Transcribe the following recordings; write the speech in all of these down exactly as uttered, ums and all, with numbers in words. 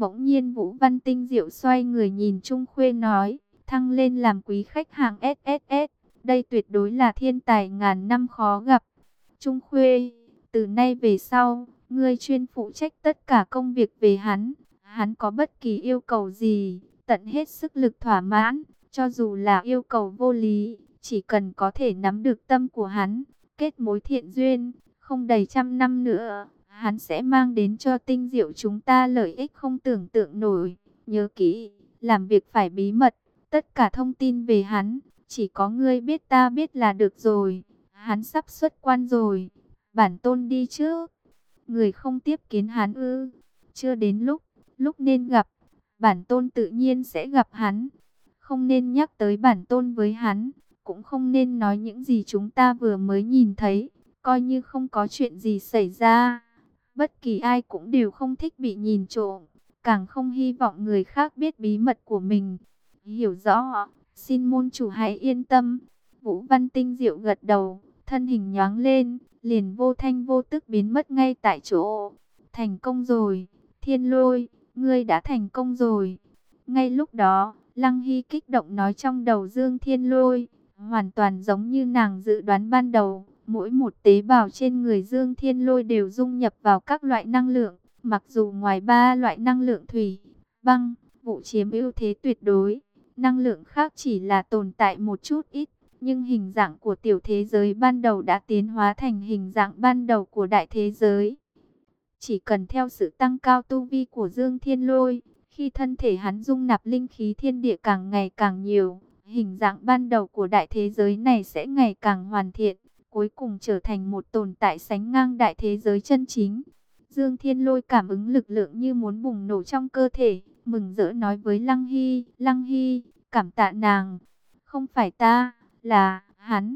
Bỗng nhiên Vũ Văn Tinh Diệu xoay người nhìn Trung Khuê nói, thăng lên làm quý khách hàng ét ét ét, đây tuyệt đối là thiên tài ngàn năm khó gặp. Trung Khuê, từ nay về sau, ngươi chuyên phụ trách tất cả công việc về hắn, hắn có bất kỳ yêu cầu gì, tận hết sức lực thỏa mãn, cho dù là yêu cầu vô lý, chỉ cần có thể nắm được tâm của hắn, kết mối thiện duyên, không đầy trăm năm nữa, hắn sẽ mang đến cho Tinh Diệu chúng ta lợi ích không tưởng tượng nổi. Nhớ kỹ, làm việc phải bí mật, tất cả thông tin về hắn, chỉ có ngươi biết ta biết là được rồi. Hắn sắp xuất quan rồi, bản tôn đi trước. Người không tiếp kiến hắn ư? Chưa đến lúc, lúc nên gặp, bản tôn tự nhiên sẽ gặp hắn. Không nên nhắc tới bản tôn với hắn, cũng không nên nói những gì chúng ta vừa mới nhìn thấy, coi như không có chuyện gì xảy ra. Bất kỳ ai cũng đều không thích bị nhìn trộm, càng không hy vọng người khác biết bí mật của mình. Hiểu rõ, xin môn chủ hãy yên tâm. Vũ Văn Tinh Diệu gật đầu, thân hình nhoáng lên, liền vô thanh vô tức biến mất ngay tại chỗ. Thành công rồi, Thiên Lôi, ngươi đã thành công rồi. Ngay lúc đó, Lăng Hy kích động nói trong đầu Dương Thiên Lôi, hoàn toàn giống như nàng dự đoán ban đầu. Mỗi một tế bào trên người Dương Thiên Lôi đều dung nhập vào các loại năng lượng, mặc dù ngoài ba loại năng lượng thủy, băng, vụ chiếm ưu thế tuyệt đối, năng lượng khác chỉ là tồn tại một chút ít, nhưng hình dạng của tiểu thế giới ban đầu đã tiến hóa thành hình dạng ban đầu của đại thế giới. Chỉ cần theo sự tăng cao tu vi của Dương Thiên Lôi, khi thân thể hắn dung nạp linh khí thiên địa càng ngày càng nhiều, hình dạng ban đầu của đại thế giới này sẽ ngày càng hoàn thiện, cuối cùng trở thành một tồn tại sánh ngang đại thế giới chân chính. Dương Thiên Lôi cảm ứng lực lượng như muốn bùng nổ trong cơ thể, mừng rỡ nói với Lăng Hy, Lăng Hy, cảm tạ nàng, không phải ta, là hắn.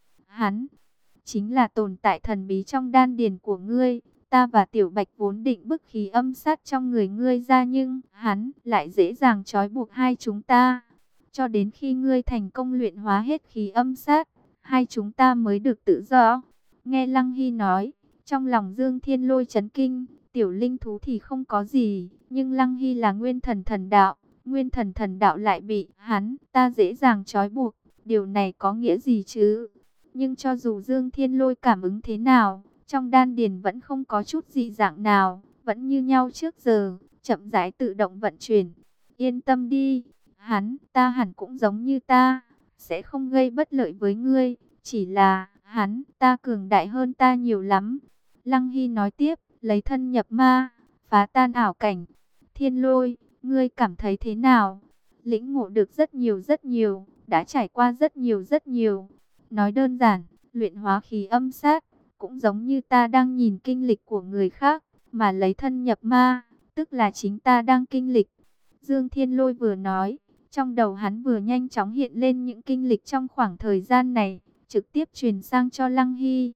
Hắn chính là tồn tại thần bí trong đan điền của ngươi. Ta và Tiểu Bạch vốn định bức khí âm sát trong người ngươi ra, nhưng hắn lại dễ dàng trói buộc hai chúng ta. Cho đến khi ngươi thành công luyện hóa hết khí âm sát, hai chúng ta mới được tự do. Nghe Lăng Hy nói, trong lòng Dương Thiên Lôi chấn kinh. Tiểu linh thú thì không có gì, nhưng Lăng Hy là nguyên thần thần đạo, nguyên thần thần đạo lại bị hắn ta dễ dàng trói buộc. Điều này có nghĩa gì chứ? Nhưng cho dù Dương Thiên Lôi cảm ứng thế nào, trong đan điền vẫn không có chút dị dạng nào, vẫn như nhau trước giờ, chậm rãi tự động vận chuyển. Yên tâm đi, hắn ta hẳn cũng giống như ta, sẽ không gây bất lợi với ngươi, chỉ là hắn ta cường đại hơn ta nhiều lắm. Lăng Hy nói tiếp, lấy thân nhập ma, phá tan ảo cảnh. Thiên Lôi, ngươi cảm thấy thế nào? Lĩnh ngộ được rất nhiều rất nhiều, đã trải qua rất nhiều rất nhiều. Nói đơn giản, luyện hóa khí âm sát, cũng giống như ta đang nhìn kinh lịch của người khác, mà lấy thân nhập ma, tức là chính ta đang kinh lịch. Dương Thiên Lôi vừa nói, trong đầu hắn vừa nhanh chóng hiện lên những kinh lịch trong khoảng thời gian này, trực tiếp truyền sang cho Lăng Hy.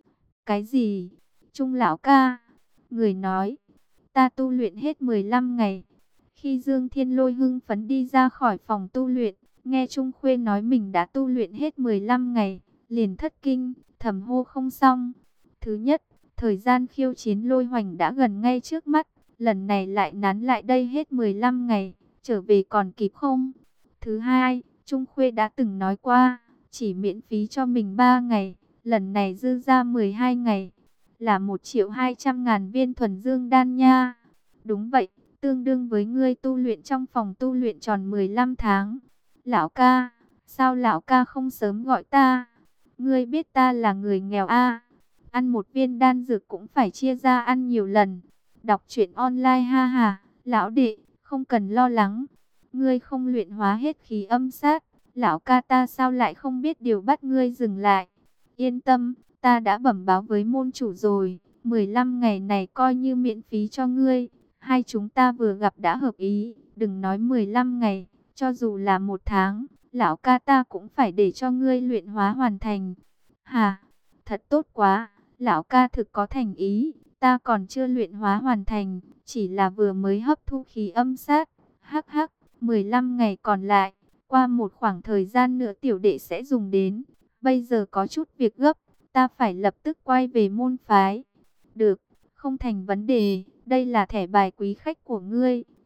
Cái gì? Trung lão ca, người nói, ta tu luyện hết mười lăm ngày. Khi Dương Thiên Lôi hưng phấn đi ra khỏi phòng tu luyện, nghe Trung Khuê nói mình đã tu luyện hết mười lăm ngày, liền thất kinh, thầm hô không xong. Thứ nhất, thời gian khiêu chiến Lôi Hoành đã gần ngay trước mắt, lần này lại nán lại đây hết mười lăm ngày, trở về còn kịp không? Thứ hai, Trung Khuê đã từng nói qua, chỉ miễn phí cho mình ba ngày, lần này dư ra mười hai ngày, là một triệu hai trăm ngàn viên thuần dương đan nha. Đúng vậy, tương đương với ngươi tu luyện trong phòng tu luyện tròn mười lăm tháng. Lão ca, sao lão ca không sớm gọi ta? Ngươi biết ta là người nghèo a, ăn một viên đan dược cũng phải chia ra ăn nhiều lần. Đọc truyện online ha ha, lão đệ, không cần lo lắng. Ngươi không luyện hóa hết khí âm sát, lão ca ta sao lại không biết điều bắt ngươi dừng lại. Yên tâm, ta đã bẩm báo với môn chủ rồi, mười lăm ngày này coi như miễn phí cho ngươi. Hai chúng ta vừa gặp đã hợp ý, đừng nói mười lăm ngày, cho dù là một tháng, lão ca ta cũng phải để cho ngươi luyện hóa hoàn thành. Hà, thật tốt quá, lão ca thực có thành ý, ta còn chưa luyện hóa hoàn thành, chỉ là vừa mới hấp thu khí âm sát. Hắc hắc, mười lăm ngày còn lại, qua một khoảng thời gian nữa tiểu đệ sẽ dùng đến. Bây giờ có chút việc gấp, ta phải lập tức quay về môn phái. Được, không thành vấn đề, đây là thẻ bài quý khách của ngươi,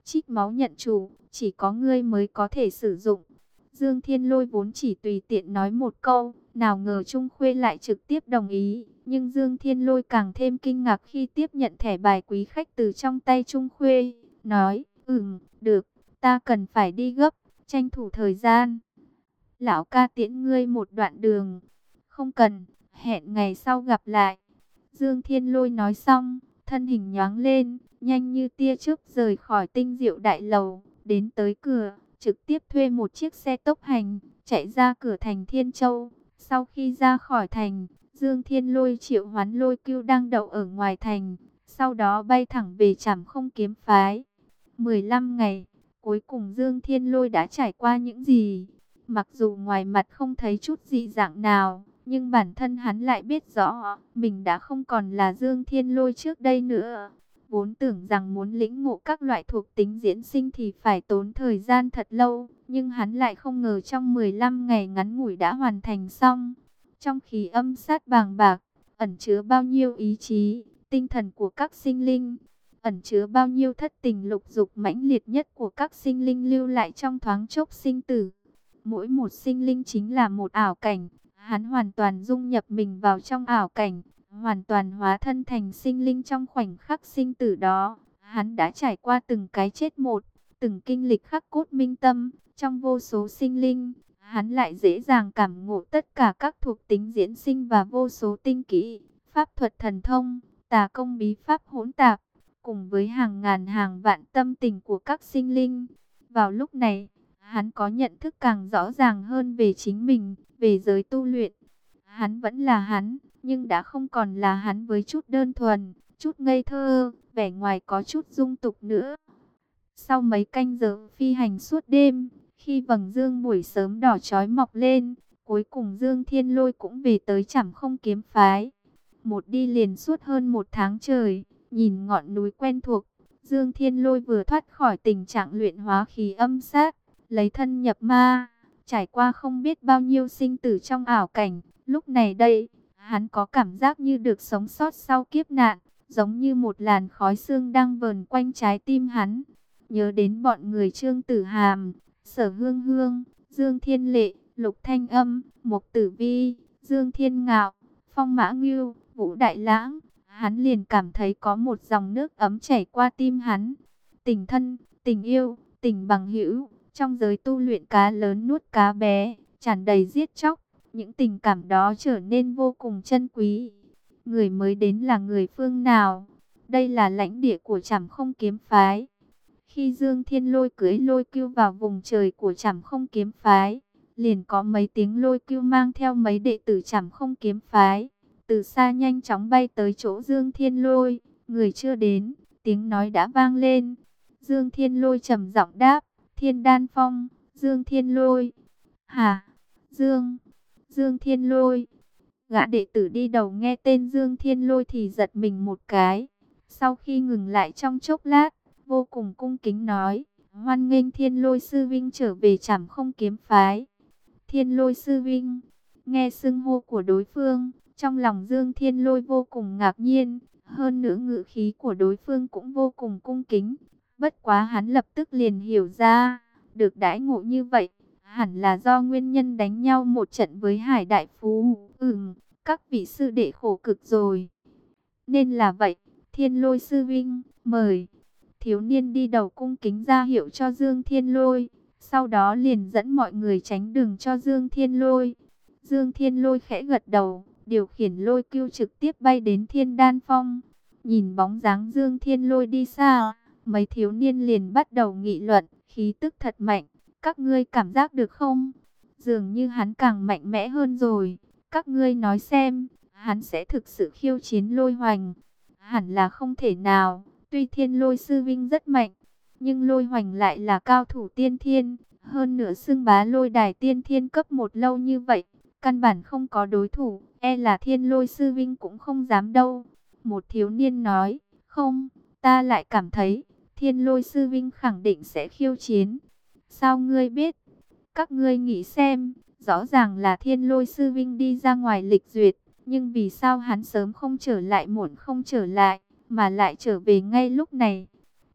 trích máu nhận chủ, chỉ có ngươi mới có thể sử dụng. Dương Thiên Lôi vốn chỉ tùy tiện nói một câu, nào ngờ Trung Khuê lại trực tiếp đồng ý. Nhưng Dương Thiên Lôi càng thêm kinh ngạc khi tiếp nhận thẻ bài quý khách từ trong tay Trung Khuê, nói, ừm, được, ta cần phải đi gấp, tranh thủ thời gian. Lão ca tiễn ngươi một đoạn đường. Không cần, hẹn ngày sau gặp lại. Dương Thiên Lôi nói xong, thân hình nhoáng lên, nhanh như tia chớp rời khỏi Tinh Diệu Đại Lầu, đến tới cửa, trực tiếp thuê một chiếc xe tốc hành, chạy ra cửa thành Thiên Châu. Sau khi ra khỏi thành, Dương Thiên Lôi triệu hoán Lôi Cưu đang đậu ở ngoài thành, sau đó bay thẳng về Trảm Không Kiếm Phái. mười lăm ngày, cuối cùng Dương Thiên Lôi đã trải qua những gì? Mặc dù ngoài mặt không thấy chút dị dạng nào, nhưng bản thân hắn lại biết rõ, mình đã không còn là Dương Thiên Lôi trước đây nữa. Vốn tưởng rằng muốn lĩnh ngộ các loại thuộc tính diễn sinh thì phải tốn thời gian thật lâu, nhưng hắn lại không ngờ trong mười lăm ngày ngắn ngủi đã hoàn thành xong. Trong khí âm sát bàng bạc, ẩn chứa bao nhiêu ý chí, tinh thần của các sinh linh, ẩn chứa bao nhiêu thất tình lục dục mãnh liệt nhất của các sinh linh lưu lại trong thoáng chốc sinh tử. Mỗi một sinh linh chính là một ảo cảnh, hắn hoàn toàn dung nhập mình vào trong ảo cảnh, hoàn toàn hóa thân thành sinh linh trong khoảnh khắc sinh tử đó. Hắn đã trải qua từng cái chết một, từng kinh lịch khắc cốt minh tâm, trong vô số sinh linh, hắn lại dễ dàng cảm ngộ tất cả các thuộc tính diễn sinh và vô số tinh kỹ, pháp thuật thần thông, tà công bí pháp hỗn tạp, cùng với hàng ngàn hàng vạn tâm tình của các sinh linh. Vào lúc này, hắn có nhận thức càng rõ ràng hơn về chính mình, về giới tu luyện. Hắn vẫn là hắn, nhưng đã không còn là hắn với chút đơn thuần, chút ngây thơ, vẻ ngoài có chút dung tục nữa. Sau mấy canh giờ phi hành suốt đêm, khi vầng dương buổi sớm đỏ chói mọc lên, cuối cùng Dương Thiên Lôi cũng về tới Trảm Không Kiếm Phái. Một đi liền suốt hơn một tháng trời, nhìn ngọn núi quen thuộc, Dương Thiên Lôi vừa thoát khỏi tình trạng luyện hóa khí âm sát, lấy thân nhập ma, trải qua không biết bao nhiêu sinh tử trong ảo cảnh. Lúc này đây, hắn có cảm giác như được sống sót sau kiếp nạn, giống như một làn khói sương đang vờn quanh trái tim hắn. Nhớ đến bọn người Trương Tử Hàm, Sở Hương Hương, Dương Thiên Lệ, Lục Thanh Âm, Mộc Tử Vi, Dương Thiên Ngạo, Phong Mã Ngưu, Vũ Đại Lãng, hắn liền cảm thấy có một dòng nước ấm chảy qua tim hắn. Tình thân, tình yêu, tình bằng hữu, trong giới tu luyện cá lớn nuốt cá bé, tràn đầy giết chóc, những tình cảm đó trở nên vô cùng chân quý. Người mới đến là người phương nào? Đây là lãnh địa của Trảm Không Kiếm Phái. Khi Dương Thiên Lôi cưỡi Lôi Cưu vào vùng trời của Trảm Không Kiếm Phái, liền có mấy tiếng Lôi Cưu mang theo mấy đệ tử Trảm Không Kiếm Phái, từ xa nhanh chóng bay tới chỗ Dương Thiên Lôi. Người chưa đến, tiếng nói đã vang lên. Dương Thiên Lôi trầm giọng đáp, Thiên Đan Phong, Dương Thiên Lôi. Hả? Dương, Dương Thiên Lôi. Gã đệ tử đi đầu nghe tên Dương Thiên Lôi thì giật mình một cái. Sau khi ngừng lại trong chốc lát, vô cùng cung kính nói, hoan nghênh Thiên Lôi sư vinh trở về Trảm Không Kiếm Phái. Thiên Lôi sư vinh, nghe xưng hô của đối phương, trong lòng Dương Thiên Lôi vô cùng ngạc nhiên, hơn nữa ngữ khí của đối phương cũng vô cùng cung kính. Bất quá hắn lập tức liền hiểu ra, được đãi ngộ như vậy, hẳn là do nguyên nhân đánh nhau một trận với Hải Đại Phú. Ừm, các vị sư đệ khổ cực rồi. Nên là vậy, Thiên Lôi sư vinh, mời. Thiếu niên đi đầu cung kính ra hiệu cho Dương Thiên Lôi, sau đó liền dẫn mọi người tránh đường cho Dương Thiên Lôi. Dương Thiên Lôi khẽ gật đầu, điều khiển Lôi Cưu trực tiếp bay đến Thiên Đan Phong. Nhìn bóng dáng Dương Thiên Lôi đi xa, mấy thiếu niên liền bắt đầu nghị luận, khí tức thật mạnh, các ngươi cảm giác được không? Dường như hắn càng mạnh mẽ hơn rồi, các ngươi nói xem, hắn sẽ thực sự khiêu chiến Lôi Hoành? Hẳn là không thể nào, tuy Thiên Lôi sư vinh rất mạnh, nhưng Lôi Hoành lại là cao thủ tiên thiên, hơn nữa xưng bá lôi đài tiên thiên cấp một lâu như vậy, căn bản không có đối thủ, e là Thiên Lôi sư vinh cũng không dám đâu. Một thiếu niên nói, không, ta lại cảm thấy, Thiên Lôi sư vinh khẳng định sẽ khiêu chiến. Sao ngươi biết? Các ngươi nghĩ xem, rõ ràng là Thiên Lôi sư vinh đi ra ngoài lịch duyệt, nhưng vì sao hắn sớm không trở lại muộn không trở lại, mà lại trở về ngay lúc này?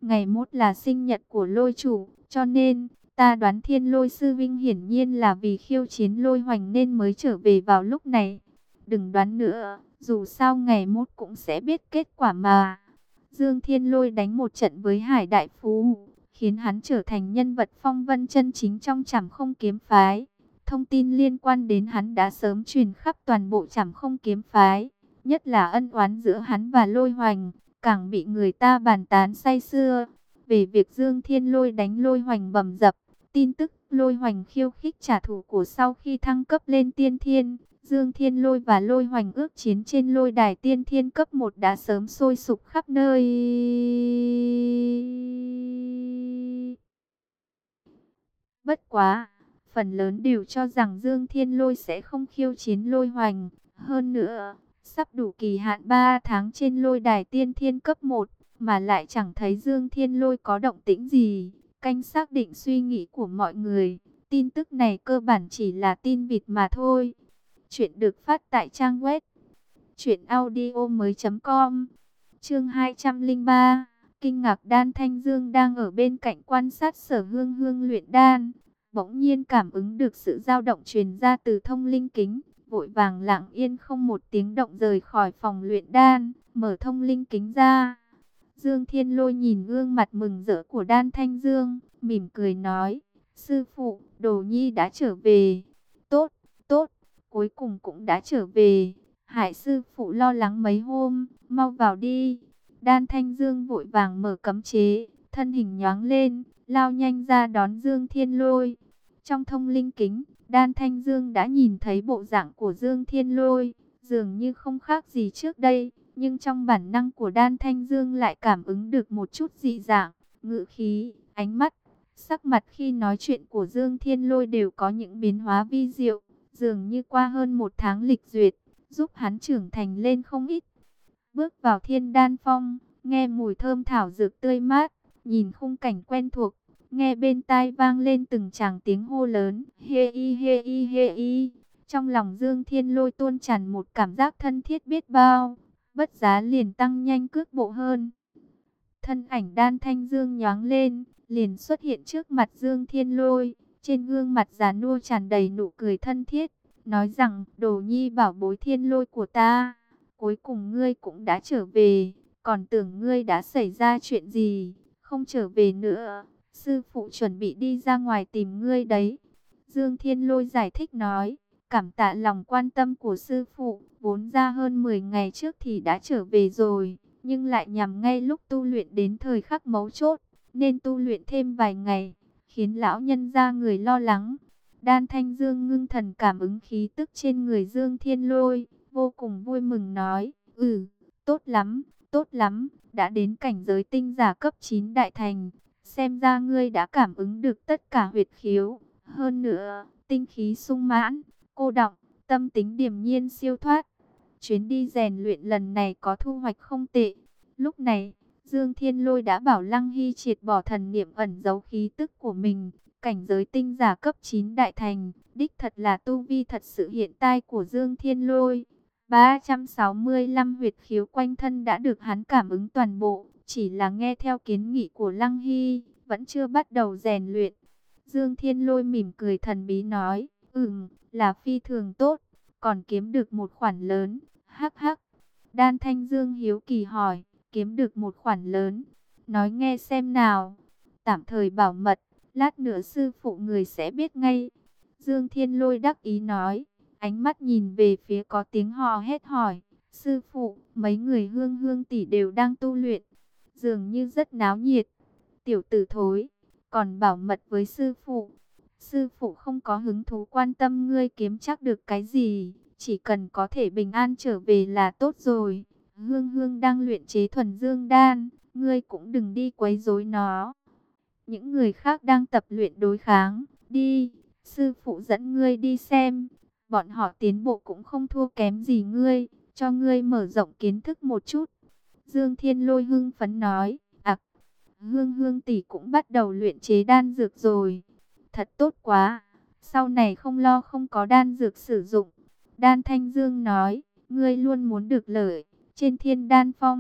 Ngày mốt là sinh nhật của lôi chủ, cho nên ta đoán Thiên Lôi sư vinh hiển nhiên là vì khiêu chiến Lôi Hoành nên mới trở về vào lúc này. Đừng đoán nữa, dù sao ngày mốt cũng sẽ biết kết quả mà. Dương Thiên Lôi đánh một trận với Hải Đại Phú, khiến hắn trở thành nhân vật phong vân chân chính trong Trảm Không kiếm phái. Thông tin liên quan đến hắn đã sớm truyền khắp toàn bộ Trảm Không kiếm phái, nhất là ân oán giữa hắn và Lôi Hoành, càng bị người ta bàn tán say sưa. Về việc Dương Thiên Lôi đánh Lôi Hoành bầm dập, tin tức Lôi Hoành khiêu khích trả thù của sau khi thăng cấp lên tiên thiên, Dương Thiên Lôi và Lôi Hoành ước chiến trên lôi đài tiên thiên cấp một đã sớm sôi sục khắp nơi. Bất quá, phần lớn đều cho rằng Dương Thiên Lôi sẽ không khiêu chiến Lôi Hoành. Hơn nữa, sắp đủ kỳ hạn ba tháng trên lôi đài tiên thiên cấp một, mà lại chẳng thấy Dương Thiên Lôi có động tĩnh gì. Canh xác định suy nghĩ của mọi người, tin tức này cơ bản chỉ là tin vịt mà thôi. Chuyện được phát tại trang web truyện audio mới chấm com. Chương hai trăm lẻ ba. Kinh ngạc. Đan Thanh Dương đang ở bên cạnh quan sát Sở Hương Hương luyện đan, bỗng nhiên cảm ứng được sự dao động truyền ra từ thông linh kính, vội vàng lặng yên không một tiếng động rời khỏi phòng luyện đan, mở thông linh kính ra. Dương Thiên Lôi nhìn gương mặt mừng rỡ của Đan Thanh Dương, mỉm cười nói: "Sư phụ, Đồ Nhi đã trở về." "Tốt, tốt, cuối cùng cũng đã trở về. Hải sư phụ lo lắng mấy hôm, mau vào đi." Đan Thanh Dương vội vàng mở cấm chế, thân hình nhoáng lên, lao nhanh ra đón Dương Thiên Lôi. Trong thông linh kính, Đan Thanh Dương đã nhìn thấy bộ dạng của Dương Thiên Lôi, dường như không khác gì trước đây, nhưng trong bản năng của Đan Thanh Dương lại cảm ứng được một chút dị dạng, ngữ khí, ánh mắt, sắc mặt khi nói chuyện của Dương Thiên Lôi đều có những biến hóa vi diệu, dường như qua hơn một tháng lịch duyệt, giúp hắn trưởng thành lên không ít. Bước vào Thiên Đan Phong, nghe mùi thơm thảo dược tươi mát, nhìn khung cảnh quen thuộc, nghe bên tai vang lên từng tràng tiếng hô lớn, hê y hê y hê y. Trong lòng Dương Thiên Lôi tuôn tràn một cảm giác thân thiết biết bao, bất giá liền tăng nhanh cước bộ hơn. Thân ảnh Đan Thanh Dương nhoáng lên, liền xuất hiện trước mặt Dương Thiên Lôi, trên gương mặt già nua tràn đầy nụ cười thân thiết, nói rằng: "Đồ Nhi bảo bối Thiên Lôi của ta, cuối cùng ngươi cũng đã trở về, còn tưởng ngươi đã xảy ra chuyện gì, không trở về nữa. Sư phụ chuẩn bị đi ra ngoài tìm ngươi đấy." Dương Thiên Lôi giải thích nói: "Cảm tạ lòng quan tâm của sư phụ, vốn ra hơn mười ngày trước thì đã trở về rồi, nhưng lại nhằm ngay lúc tu luyện đến thời khắc mấu chốt, nên tu luyện thêm vài ngày, khiến lão nhân gia người lo lắng." Đan Thanh Dương ngưng thần cảm ứng khí tức trên người Dương Thiên Lôi, vô cùng vui mừng nói: "Ừ, tốt lắm, tốt lắm, đã đến cảnh giới tinh giả cấp chín đại thành, xem ra ngươi đã cảm ứng được tất cả huyệt khiếu, hơn nữa, tinh khí sung mãn, cô đọng, tâm tính điềm nhiên siêu thoát. Chuyến đi rèn luyện lần này có thu hoạch không tệ." Lúc này, Dương Thiên Lôi đã bảo Lăng Hy triệt bỏ thần niệm ẩn giấu khí tức của mình. Cảnh giới tinh giả cấp chín đại thành, đích thật là tu vi thật sự hiện tại của Dương Thiên Lôi. ba trăm sáu mươi lăm huyệt khiếu quanh thân đã được hắn cảm ứng toàn bộ, chỉ là nghe theo kiến nghị của Lăng Hy, vẫn chưa bắt đầu rèn luyện. Dương Thiên Lôi mỉm cười thần bí nói: "Ừm, là phi thường tốt, còn kiếm được một khoản lớn." Hắc hắc. Đan Thanh Dương hiếu kỳ hỏi: "Kiếm được một khoản lớn, nói nghe xem nào." "Tạm thời bảo mật, lát nữa sư phụ người sẽ biết ngay." Dương Thiên Lôi đắc ý nói, ánh mắt nhìn về phía có tiếng hò hét hỏi: "Sư phụ, mấy người Hương Hương tỷ đều đang tu luyện, dường như rất náo nhiệt." "Tiểu tử thối, còn bảo mật với sư phụ. Sư phụ không có hứng thú quan tâm ngươi kiếm chắc được cái gì, chỉ cần có thể bình an trở về là tốt rồi. Hương Hương đang luyện chế thuần dương đan, ngươi cũng đừng đi quấy rối nó. Những người khác đang tập luyện đối kháng, đi, sư phụ dẫn ngươi đi xem. Bọn họ tiến bộ cũng không thua kém gì ngươi, cho ngươi mở rộng kiến thức một chút." Dương Thiên Lôi hưng phấn nói: "Ặc, Hương Hương tỷ cũng bắt đầu luyện chế đan dược rồi. Thật tốt quá, sau này không lo không có đan dược sử dụng." Đan Thanh Dương nói: "Ngươi luôn muốn được lợi trên Thiên Đan Phong,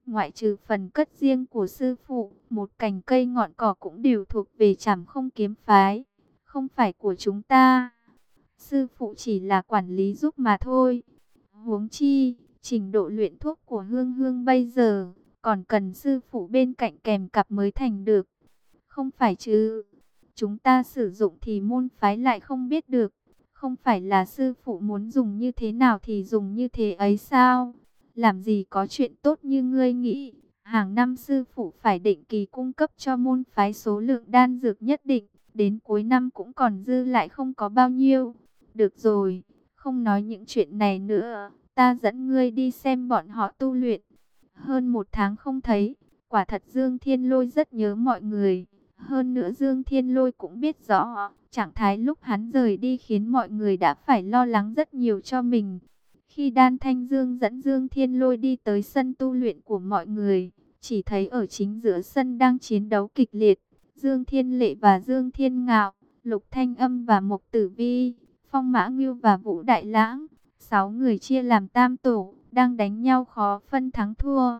Ngoại trừ phần cất riêng của sư phụ, một cành cây ngọn cỏ cũng đều thuộc về Trảm Không kiếm phái, không phải của chúng ta. Sư phụ chỉ là quản lý giúp mà thôi. Huống chi, trình độ luyện thuốc của Hương Hương bây giờ, còn cần sư phụ bên cạnh kèm cặp mới thành được. Không phải chứ, chúng ta sử dụng thì môn phái lại không biết được. Không phải là sư phụ muốn dùng như thế nào thì dùng như thế ấy sao? Làm gì có chuyện tốt như ngươi nghĩ. Hàng năm sư phụ phải định kỳ cung cấp cho môn phái số lượng đan dược nhất định. Đến cuối năm cũng còn dư lại không có bao nhiêu. Được rồi, không nói những chuyện này nữa. Ta dẫn ngươi đi xem bọn họ tu luyện. Hơn một tháng không thấy, quả thật Dương Thiên Lôi rất nhớ mọi người. Hơn nữa Dương Thiên Lôi cũng biết rõ, trạng thái lúc hắn rời đi khiến mọi người đã phải lo lắng rất nhiều cho mình. Khi Đan Thanh Dương dẫn Dương Thiên Lôi đi tới sân tu luyện của mọi người, chỉ thấy ở chính giữa sân đang chiến đấu kịch liệt. Dương Thiên Lệ và Dương Thiên Ngạo, Lục Thanh Âm và Mộc Tử Vi, Phong Mã Ngưu và Vũ Đại Lãng, sáu người chia làm tam tổ, đang đánh nhau khó phân thắng thua.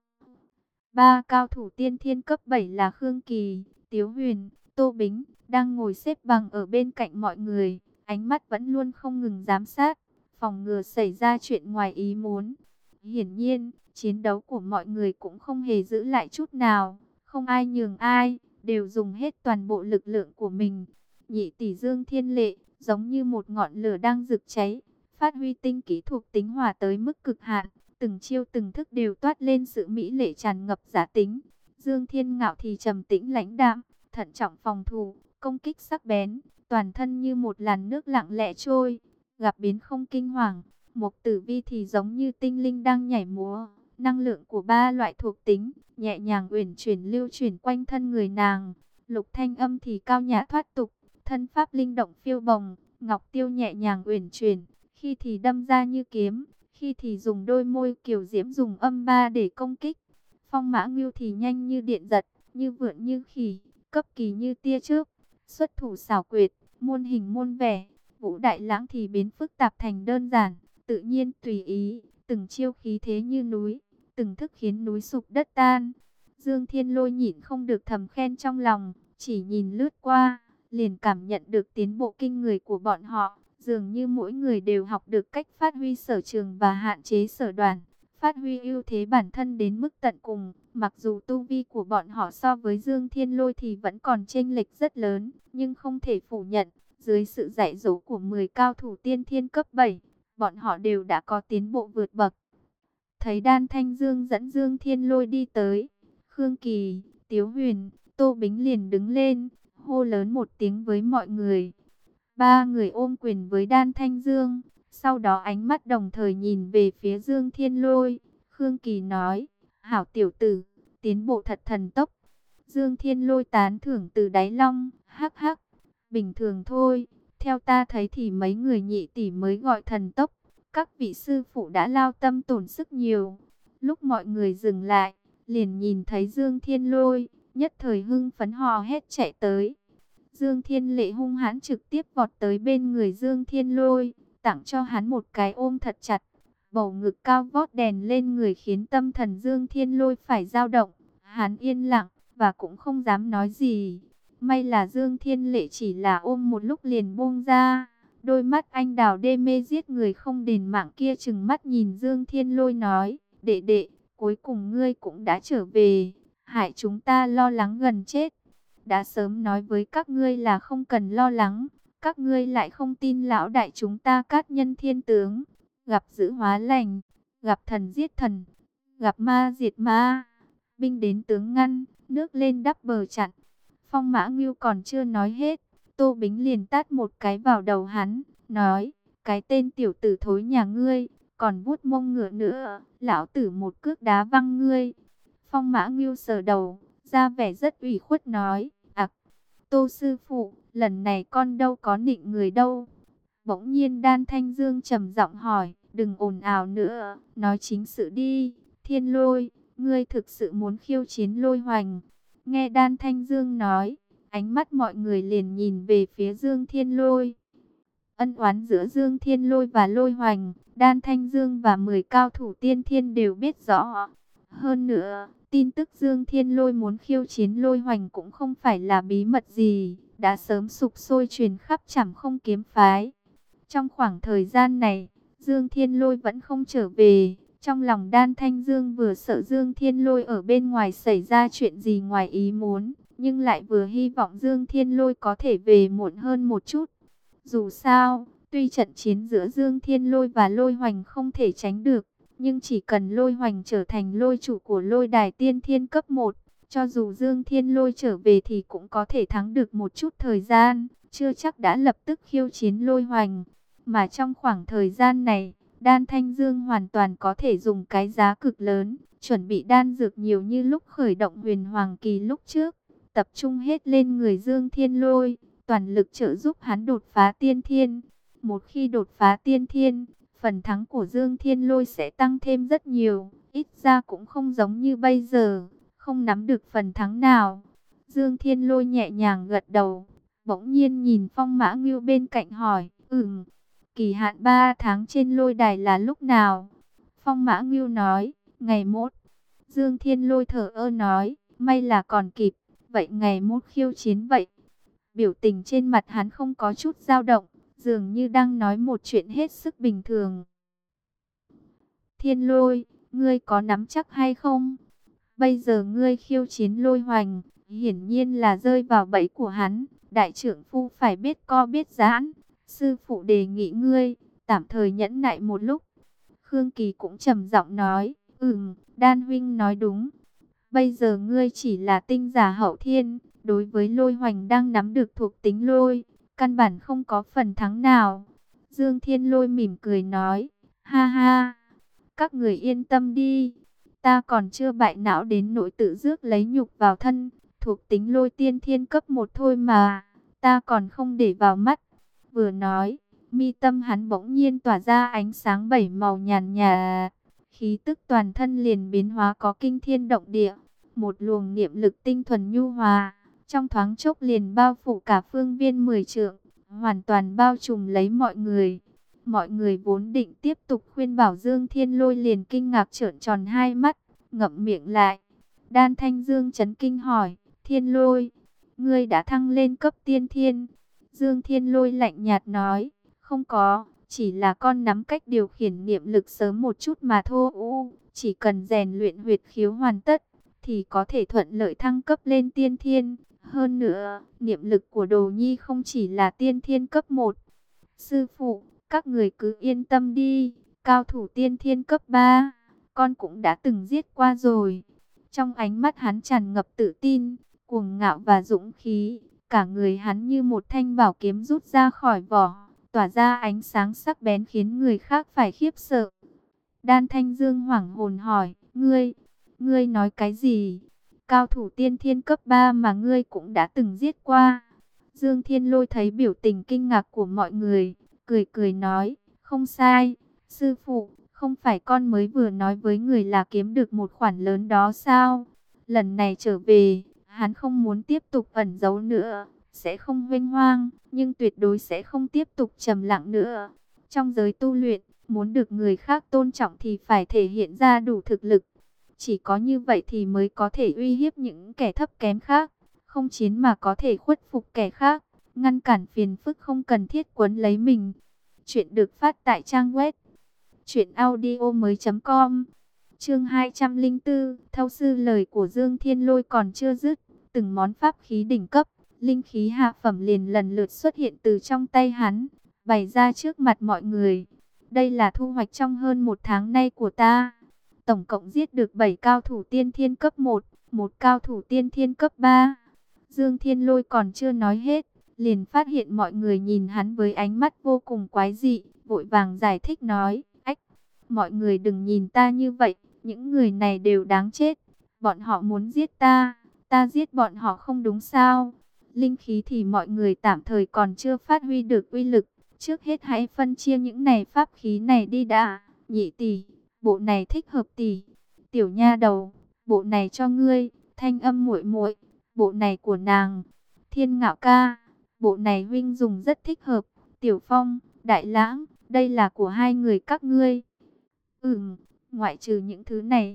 Ba cao thủ tiên thiên cấp bảy là Khương Kỳ, Tiếu Huyền, Tô Bính, đang ngồi xếp bằng ở bên cạnh mọi người, ánh mắt vẫn luôn không ngừng giám sát, phòng ngừa xảy ra chuyện ngoài ý muốn. Hiển nhiên, chiến đấu của mọi người cũng không hề giữ lại chút nào, không ai nhường ai, đều dùng hết toàn bộ lực lượng của mình. Nhị tỷ Dương Thiên Lệ, giống như một ngọn lửa đang rực cháy, phát huy tinh khí thuộc tính hỏa tới mức cực hạn, từng chiêu từng thức đều toát lên sự mỹ lệ tràn ngập giá tính. Dương Thiên Ngạo thì trầm tĩnh lãnh đạm, thận trọng phòng thủ, công kích sắc bén, toàn thân như một làn nước lặng lẽ trôi, gặp biến không kinh hoàng. Mộc Tử Vi thì giống như tinh linh đang nhảy múa, năng lượng của ba loại thuộc tính nhẹ nhàng uyển chuyển lưu chuyển quanh thân người nàng. Lục Thanh Âm thì cao nhã thoát tục, thân pháp linh động phiêu bồng, ngọc tiêu nhẹ nhàng uyển chuyển, khi thì đâm ra như kiếm, khi thì dùng đôi môi kiều diễm dùng âm ba để công kích. Phong Mã Ngưu thì nhanh như điện giật, như vượn như khỉ, cấp kỳ như tia chớp, xuất thủ xảo quyệt, muôn hình muôn vẻ. Vũ Đại Lãng thì biến phức tạp thành đơn giản, tự nhiên tùy ý, từng chiêu khí thế như núi, từng thức khiến núi sụp đất tan. Dương Thiên Lôi nhịn không được thầm khen trong lòng, chỉ nhìn lướt qua, liền cảm nhận được tiến bộ kinh người của bọn họ. Dường như mỗi người đều học được cách phát huy sở trường và hạn chế sở đoàn, phát huy ưu thế bản thân đến mức tận cùng. Mặc dù tu vi của bọn họ so với Dương Thiên Lôi thì vẫn còn chênh lệch rất lớn, nhưng không thể phủ nhận, dưới sự dạy dỗ của mười cao thủ tiên thiên cấp bảy, bọn họ đều đã có tiến bộ vượt bậc. Thấy Đan Thanh Dương dẫn Dương Thiên Lôi đi tới, Khương Kỳ, Tiếu Huyền, Tô Bính liền đứng lên, hô lớn một tiếng với mọi người. Ba người ôm quyền với Đan Thanh Dương, sau đó ánh mắt đồng thời nhìn về phía Dương Thiên Lôi. Khương Kỳ nói, hảo tiểu tử, tiến bộ thật thần tốc. Dương Thiên Lôi tán thưởng từ đáy lòng, hắc hắc, bình thường thôi, theo ta thấy thì mấy người nhị tỷ mới gọi thần tốc. Các vị sư phụ đã lao tâm tổn sức nhiều. Lúc mọi người dừng lại, liền nhìn thấy Dương Thiên Lôi, nhất thời hưng phấn hò hét chạy tới. Dương Thiên Lệ hung hãn trực tiếp vọt tới bên người Dương Thiên Lôi, tặng cho hắn một cái ôm thật chặt. Bầu ngực cao vót đèn lên người khiến tâm thần Dương Thiên Lôi phải dao động. Hắn yên lặng và cũng không dám nói gì. May là Dương Thiên Lệ chỉ là ôm một lúc liền buông ra. Đôi mắt anh đào đê mê giết người không đền mạng kia trừng mắt nhìn Dương Thiên Lôi nói, đệ đệ, cuối cùng ngươi cũng đã trở về, hại chúng ta lo lắng gần chết. Đã sớm nói với các ngươi là không cần lo lắng, các ngươi lại không tin lão đại chúng ta Cát Nhân Thiên Tướng. Gặp dữ hóa lành, gặp thần giết thần, gặp ma diệt ma, binh đến tướng ngăn, nước lên đắp bờ chặn. Phong Mã Ngưu còn chưa nói hết, Tô Bính liền tát một cái vào đầu hắn, nói, cái tên tiểu tử thối nhà ngươi, còn vuốt mông ngựa nữa, lão tử một cước đá văng ngươi. Phong Mã Ngưu sờ đầu, ra vẻ rất ủy khuất nói, ặc, Tô sư phụ, lần này con đâu có nịnh người đâu. Bỗng nhiên Đan Thanh Dương trầm giọng hỏi, đừng ồn ào nữa, nói chính sự đi. Thiên Lôi, ngươi thực sự muốn khiêu chiến Lôi Hoành? Nghe Đan Thanh Dương nói, ánh mắt mọi người liền nhìn về phía Dương Thiên Lôi. Ân oán giữa Dương Thiên Lôi và Lôi Hoành, Đan Thanh Dương và mười cao thủ tiên thiên đều biết rõ. Hơn nữa, tin tức Dương Thiên Lôi muốn khiêu chiến Lôi Hoành cũng không phải là bí mật gì, đã sớm sục sôi truyền khắp Trảm Không kiếm phái. Trong khoảng thời gian này, Dương Thiên Lôi vẫn không trở về. Trong lòng Đan Thanh Dương vừa sợ Dương Thiên Lôi ở bên ngoài xảy ra chuyện gì ngoài ý muốn, nhưng lại vừa hy vọng Dương Thiên Lôi có thể về muộn hơn một chút. Dù sao, tuy trận chiến giữa Dương Thiên Lôi và Lôi Hoành không thể tránh được, nhưng chỉ cần Lôi Hoành trở thành lôi chủ của lôi đài tiên thiên cấp một, cho dù Dương Thiên Lôi trở về thì cũng có thể thắng được một chút thời gian, chưa chắc đã lập tức khiêu chiến Lôi Hoành. Mà trong khoảng thời gian này, Đan Thanh Dương hoàn toàn có thể dùng cái giá cực lớn, chuẩn bị đan dược nhiều như lúc khởi động Huyền Hoàng Kỳ lúc trước, tập trung hết lên người Dương Thiên Lôi, toàn lực trợ giúp hắn đột phá tiên thiên. Một khi đột phá tiên thiên, phần thắng của Dương Thiên Lôi sẽ tăng thêm rất nhiều, ít ra cũng không giống như bây giờ, không nắm được phần thắng nào. Dương Thiên Lôi nhẹ nhàng gật đầu, bỗng nhiên nhìn Phong Mã Ngưu bên cạnh hỏi, ừm, kỳ hạn ba tháng trên lôi đài là lúc nào? Phong Mã Ngưu nói, ngày mốt. Dương Thiên Lôi thở ơ nói, may là còn kịp, vậy ngày mốt khiêu chiến vậy. Biểu tình trên mặt hắn không có chút dao động, dường như đang nói một chuyện hết sức bình thường. Thiên Lôi, ngươi có nắm chắc hay không? Bây giờ ngươi khiêu chiến Lôi Hoành, hiển nhiên là rơi vào bẫy của hắn. Đại trưởng phu phải biết co biết giãn. Sư phụ đề nghị ngươi, tạm thời nhẫn nại một lúc. Khương Kỳ cũng trầm giọng nói, ừm, Đan huynh nói đúng. Bây giờ ngươi chỉ là tinh giả hậu thiên, đối với Lôi Hoành đang nắm được thuộc tính lôi, căn bản không có phần thắng nào. Dương Thiên Lôi mỉm cười nói, ha ha, các người yên tâm đi, ta còn chưa bại não đến nỗi tự rước lấy nhục vào thân, thuộc tính lôi tiên thiên cấp một thôi mà, ta còn không để vào mắt. Vừa nói, mi tâm hắn bỗng nhiên tỏa ra ánh sáng bảy màu nhàn nhạt, khí tức toàn thân liền biến hóa có kinh thiên động địa, một luồng niệm lực tinh thuần nhu hòa, trong thoáng chốc liền bao phủ cả phương viên mười trượng, hoàn toàn bao trùm lấy mọi người. Mọi người vốn định tiếp tục khuyên bảo Dương Thiên Lôi liền kinh ngạc trợn tròn hai mắt, ngậm miệng lại. Đan Thanh Dương chấn kinh hỏi, Thiên Lôi, ngươi đã thăng lên cấp tiên thiên? Dương Thiên Lôi lạnh nhạt nói, không có, chỉ là con nắm cách điều khiển niệm lực sớm một chút mà thôi. Chỉ cần rèn luyện huyệt khiếu hoàn tất, thì có thể thuận lợi thăng cấp lên tiên thiên. Hơn nữa, niệm lực của Đồ Nhi không chỉ là tiên thiên cấp một. Sư phụ, các người cứ yên tâm đi, cao thủ tiên thiên cấp ba, con cũng đã từng giết qua rồi. Trong ánh mắt hắn tràn ngập tự tin, cuồng ngạo và dũng khí, cả người hắn như một thanh bảo kiếm rút ra khỏi vỏ, tỏa ra ánh sáng sắc bén khiến người khác phải khiếp sợ. Đan Thanh Dương hoảng hồn hỏi, ngươi, ngươi nói cái gì? Cao thủ tiên thiên cấp ba mà ngươi cũng đã từng giết qua. Dương Thiên Lôi thấy biểu tình kinh ngạc của mọi người, cười cười nói, không sai, sư phụ, không phải con mới vừa nói với người là kiếm được một khoản lớn đó sao? Lần này trở về, hắn không muốn tiếp tục ẩn giấu nữa, sẽ không vênh hoang, nhưng tuyệt đối sẽ không tiếp tục trầm lặng nữa. Trong giới tu luyện, muốn được người khác tôn trọng thì phải thể hiện ra đủ thực lực. Chỉ có như vậy thì mới có thể uy hiếp những kẻ thấp kém khác, không chiến mà có thể khuất phục kẻ khác, ngăn cản phiền phức không cần thiết quấn lấy mình. Chuyện được phát tại trang web truyện audio mới chấm com. Chương hai trăm linh bốn, theo sư lời của Dương Thiên Lôi còn chưa dứt, từng món pháp khí đỉnh cấp, linh khí hạ phẩm liền lần lượt xuất hiện từ trong tay hắn, bày ra trước mặt mọi người. Đây là thu hoạch trong hơn một tháng nay của ta. Tổng cộng giết được bảy cao thủ tiên thiên cấp một, một cao thủ tiên thiên cấp ba. Dương Thiên Lôi còn chưa nói hết, liền phát hiện mọi người nhìn hắn với ánh mắt vô cùng quái dị, vội vàng giải thích nói, ách, mọi người đừng nhìn ta như vậy, những người này đều đáng chết, bọn họ muốn giết ta, ta giết bọn họ không đúng sao? Linh khí thì mọi người tạm thời còn chưa phát huy được uy lực, trước hết hãy phân chia những này pháp khí này đi đã. Nhị tỷ, bộ này thích hợp tỷ. Tiểu nha đầu, bộ này cho ngươi. Thanh Âm muội muội, bộ này của nàng. Thiên Ngạo ca, bộ này huynh dùng rất thích hợp. Tiểu Phong, Đại Lãng, đây là của hai người các ngươi. Ừm, ngoại trừ những thứ này, thuật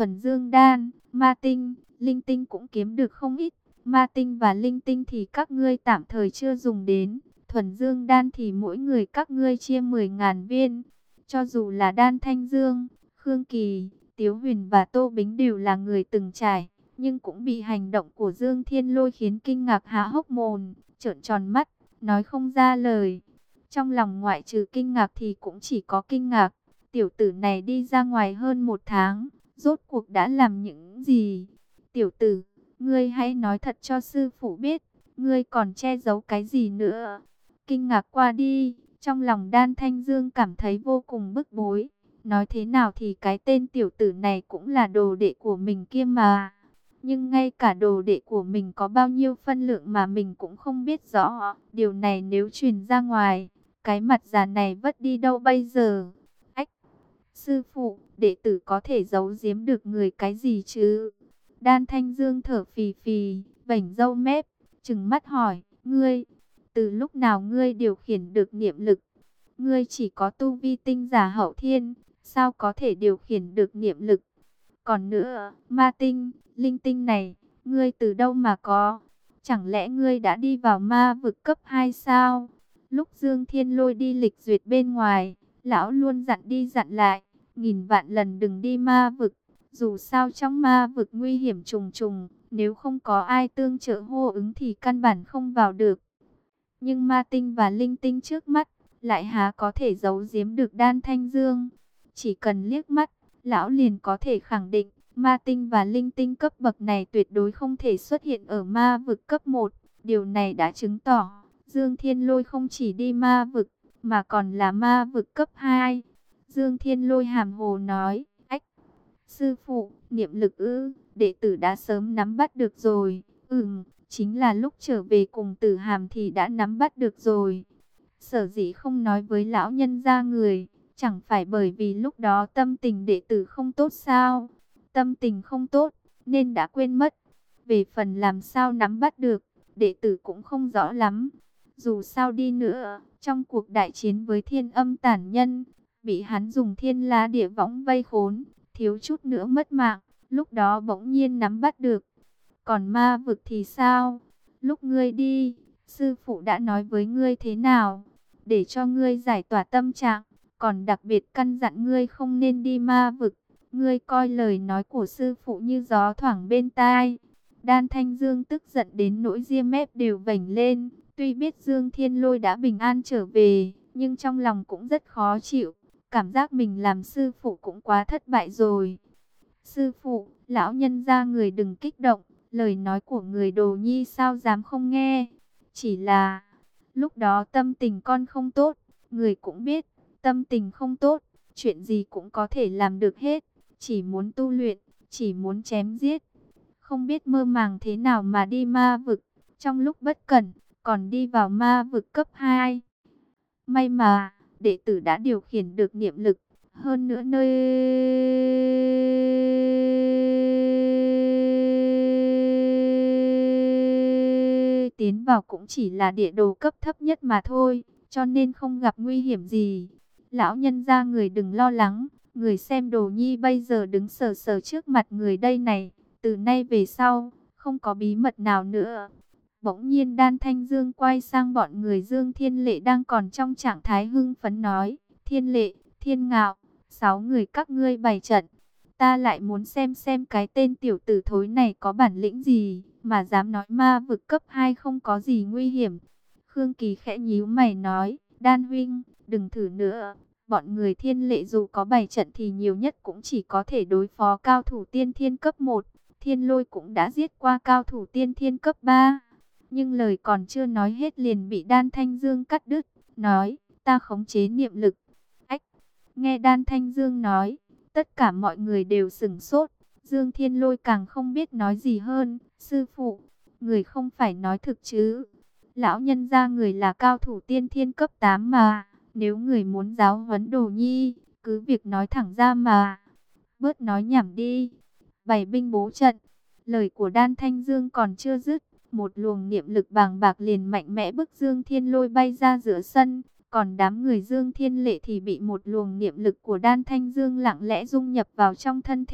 thuần dương đan, ma tinh, linh tinh cũng kiếm được không ít. Ma tinh và linh tinh thì các ngươi tạm thời chưa dùng đến. Thuần dương đan thì mỗi người các ngươi chia mười ngàn viên. Cho dù là đan thanh dương, Khương Kỳ, Tiếu Huyền và Tô Bính đều là người từng trải, nhưng cũng bị hành động của Dương Thiên Lôi khiến kinh ngạc há hốc mồm, trợn tròn mắt, nói không ra lời. Trong lòng ngoại trừ kinh ngạc thì cũng chỉ có kinh ngạc. Tiểu tử này đi ra ngoài hơn một tháng, rốt cuộc đã làm những gì? Tiểu tử, ngươi hãy nói thật cho sư phụ biết, ngươi còn che giấu cái gì nữa? Kinh ngạc qua đi, trong lòng Đan Thanh Dương cảm thấy vô cùng bức bối. Nói thế nào thì cái tên tiểu tử này cũng là đồ đệ của mình kia mà. Nhưng ngay cả đồ đệ của mình có bao nhiêu phân lượng mà mình cũng không biết rõ. Điều này nếu truyền ra ngoài, cái mặt già này vất đi đâu bây giờ? Ách! Sư phụ, đệ tử có thể giấu giếm được người cái gì chứ? Đan Thanh Dương thở phì phì, vểnh râu mép, trừng mắt hỏi, ngươi, từ lúc nào ngươi điều khiển được niệm lực? Ngươi chỉ có tu vi tinh giả hậu thiên, sao có thể điều khiển được niệm lực? Còn nữa, ma tinh, linh tinh này, ngươi từ đâu mà có? Chẳng lẽ ngươi đã đi vào ma vực cấp hai sao? Lúc Dương Thiên Lôi đi lịch duyệt bên ngoài, lão luôn dặn đi dặn lại, nghìn vạn lần đừng đi ma vực. Dù sao trong ma vực nguy hiểm trùng trùng, nếu không có ai tương trợ hô ứng thì căn bản không vào được. Nhưng ma tinh và linh tinh trước mắt, lại há có thể giấu giếm được Đan Thanh Dương. Chỉ cần liếc mắt, lão liền có thể khẳng định, ma tinh và linh tinh cấp bậc này tuyệt đối không thể xuất hiện ở ma vực cấp một. Điều này đã chứng tỏ, Dương Thiên Lôi không chỉ đi ma vực, mà còn là ma vực cấp hai. Dương Thiên Lôi hàm hồ nói, ách, sư phụ, niệm lực ư, đệ tử đã sớm nắm bắt được rồi. Ừm, chính là lúc trở về cùng Tử Hàm thì đã nắm bắt được rồi. Sở dĩ không nói với lão nhân gia người, chẳng phải bởi vì lúc đó tâm tình đệ tử không tốt sao? Tâm tình không tốt, nên đã quên mất. Về phần làm sao nắm bắt được, đệ tử cũng không rõ lắm. Dù sao đi nữa, trong cuộc đại chiến với Thiên Âm Tản Nhân, bị hắn dùng Thiên La Địa Võng vây khốn, thiếu chút nữa mất mạng, lúc đó bỗng nhiên nắm bắt được. Còn ma vực thì sao? Lúc ngươi đi, sư phụ đã nói với ngươi thế nào? Để cho ngươi giải tỏa tâm trạng, còn đặc biệt căn dặn ngươi không nên đi ma vực. Ngươi coi lời nói của sư phụ như gió thoảng bên tai. Đan Thanh Dương tức giận đến nỗi ria mép đều vểnh lên. Tuy biết Dương Thiên Lôi đã bình an trở về, nhưng trong lòng cũng rất khó chịu. Cảm giác mình làm sư phụ cũng quá thất bại rồi. Sư phụ, lão nhân gia người đừng kích động. Lời nói của người đồ nhi sao dám không nghe. Chỉ là, lúc đó tâm tình con không tốt. Người cũng biết, tâm tình không tốt, chuyện gì cũng có thể làm được hết. Chỉ muốn tu luyện, chỉ muốn chém giết. Không biết mơ màng thế nào mà đi ma vực. Trong lúc bất cẩn, còn đi vào ma vực cấp hai. May mà, đệ tử đã điều khiển được niệm lực. Hơn nữa nơi tiến vào cũng chỉ là địa đồ cấp thấp nhất mà thôi, cho nên không gặp nguy hiểm gì. Lão nhân gia người đừng lo lắng, người xem đồ nhi bây giờ đứng sờ sờ trước mặt người đây này, từ nay về sau, không có bí mật nào nữa. Bỗng nhiên Đan Thanh Dương quay sang bọn người Dương Thiên Lệ đang còn trong trạng thái hưng phấn nói, Thiên Lệ, Thiên Ngạo, sáu người các ngươi bày trận. Ta lại muốn xem xem cái tên tiểu tử thối này có bản lĩnh gì, mà dám nói ma vực cấp hai không có gì nguy hiểm. Khương Kỳ khẽ nhíu mày nói, Đan huynh, đừng thử nữa. Bọn người Thiên Lệ dù có bày trận thì nhiều nhất cũng chỉ có thể đối phó cao thủ tiên thiên cấp một. Thiên Lôi cũng đã giết qua cao thủ tiên thiên cấp ba. Nhưng lời còn chưa nói hết liền bị Đan Thanh Dương cắt đứt, nói, ta khống chế niệm lực. Ách, nghe Đan Thanh Dương nói, tất cả mọi người đều sửng sốt. Dương Thiên Lôi càng không biết nói gì hơn. Sư phụ, người không phải nói thực chứ? Lão nhân gia người là cao thủ tiên thiên cấp tám mà. Nếu người muốn giáo huấn đồ nhi, cứ việc nói thẳng ra mà. Bớt nói nhảm đi. Bày binh bố trận. Lời của Đan Thanh Dương còn chưa dứt, một luồng niệm lực bàng bạc liền mạnh mẽ bức Dương Thiên Lôi bay ra giữa sân. Còn đám người Dương Thiên Lệ thì bị một luồng niệm lực của Đan Thanh Dương lặng lẽ dung nhập vào trong thân thể.